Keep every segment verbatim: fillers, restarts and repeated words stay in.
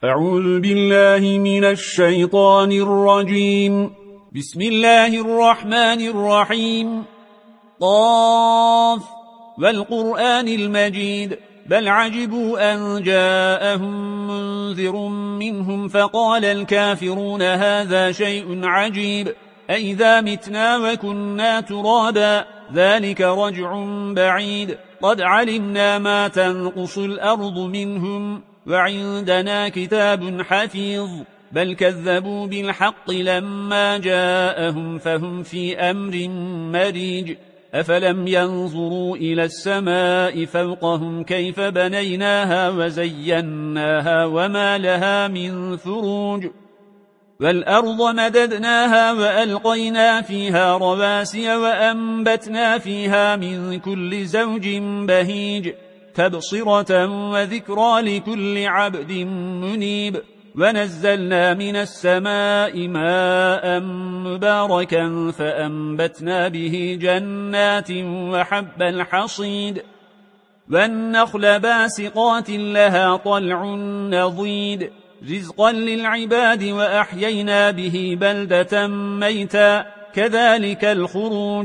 أعوذ بالله من الشيطان الرجيم. بسم الله الرحمن الرحيم. طاف والقرآن المجيد بل عجبوا أن جاءهم منذر منهم فقال الكافرون هذا شيء عجيب أئذا متنا وكنا ترابا ذلك رجع بعيد قد علمنا ما تنقص الأرض منهم وعندنا كتاب حفيظ بل كذبوا بالحق لما جاءهم فهم في أمر مريج أفلم ينظروا إلى السماء فوقهم كيف بنيناها وزيناها وما لها من فروج والأرض مددناها وألقينا فيها رواسي وأنبتنا فيها من كل زوج بهيج تبصرة وذكرى لكل عبد منيب ونزلنا من السماء ماء مباركا فأنبتنا به جنات وحب الحصيد والنخل باسقات لها طلع نضيد رزقا للعباد وأحيينا به بلدة ميتا كذلك الخروج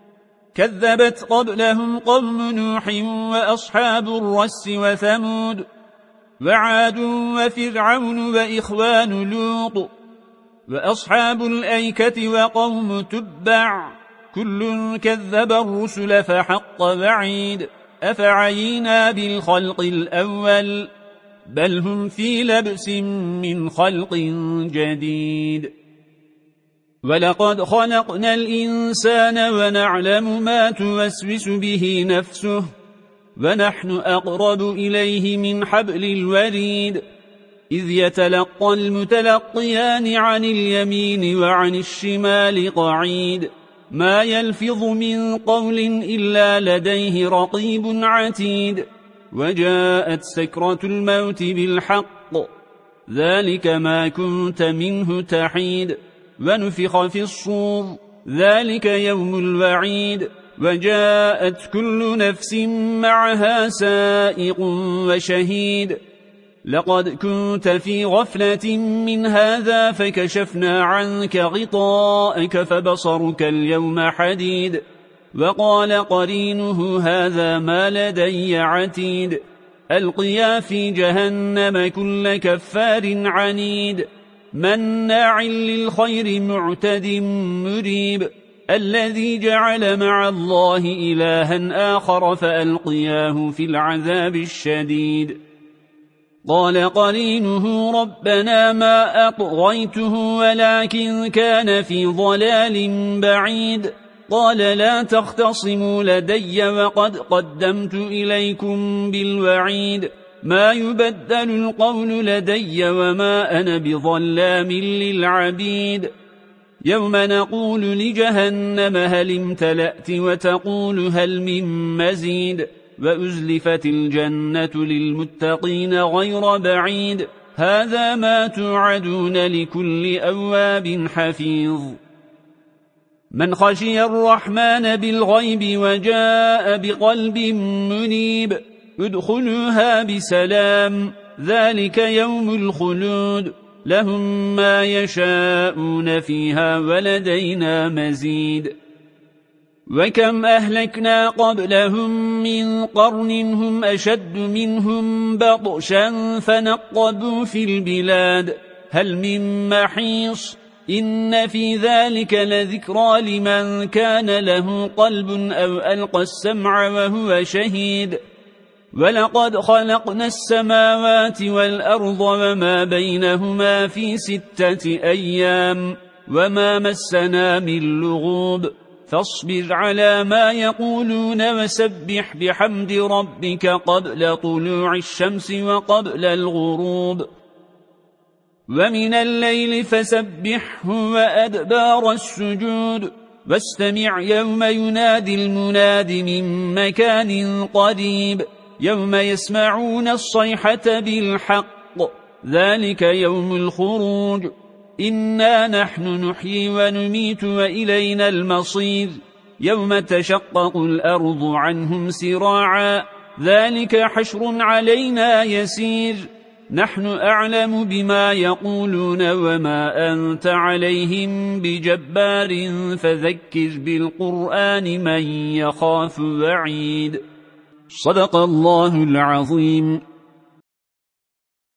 كذبت قبلهم قوم نوح وأصحاب الرس وثمود وعاد وفرعون وإخوان لوط وأصحاب الأيكة وقوم تبع كل كذب الرسل فحق وعيد أفعينا بالخلق الأول بل هم في لبس من خلق جديد ولقد خلقنا الإنسان ونعلم ما توسوس به نفسه ونحن أقرب إليه من حبل الوريد إذ يتلقى المتلقيان عن اليمين وعن الشمال قعيد ما يلفظ من قول إلا لديه رقيب عتيد وجاءت سكرة الموت بالحق ذلك ما كنت منه تحيد ونفخ في الصور ذلك يوم الوعيد وجاءت كل نفس معها سائق وشهيد لقد كنت في غفلة من هذا فكشفنا عنك غطاءك فبصرك اليوم حديد وقال قرينه هذا ما لدي عتيد ألقيا في جهنم كل كفار عنيد مناع للخير معتد مريب الذي جعل مع الله إلها آخر فألقياه في العذاب الشديد قال قرينه ربنا ما أطغيته ولكن كان في ضلال بعيد قال لا تختصموا لدي وقد قدمت إليكم بالوعيد ما يبدل القول لدي وما أنا بظلام للعبيد يوم نقول لجهنم هل امتلأت وتقول هل من مزيد وأزلفت الجنة للمتقين غير بعيد هذا ما توعدون لكل أواب حفيظ من خشي الرحمن بالغيب وجاء بقلب منيب ادخلوها بسلام ذلك يوم الخلود لهم ما يشاءون فيها ولدينا مزيد وكم أهلكنا قبلهم من قرن هم أشد منهم بطشا فنقبوا في البلاد هل من محيص إن في ذلك لذكرى لمن كان له قلب أو ألقى السمع وهو شهيد ولقد خلقنا السماوات والأرض وما بينهما في ستة أيام وما مسنا من لغوب فاصبر على ما يقولون وسبح بحمد ربك قبل طلوع الشمس وقبل الغروب ومن الليل فسبحه وأدبار السجود واستمع يوم ينادي المناد من مكان قريب يوم يسمعون الصيحة بالحق ذلك يوم الخروج إنا نحن نحيي ونميت وإلينا المصير يوم تشقق الأرض عنهم سراعا ذلك حشر علينا يسير نحن أعلم بما يقولون وما أنت عليهم بجبار فذكر بالقرآن من يخاف وعيد. صدق الله العظيم.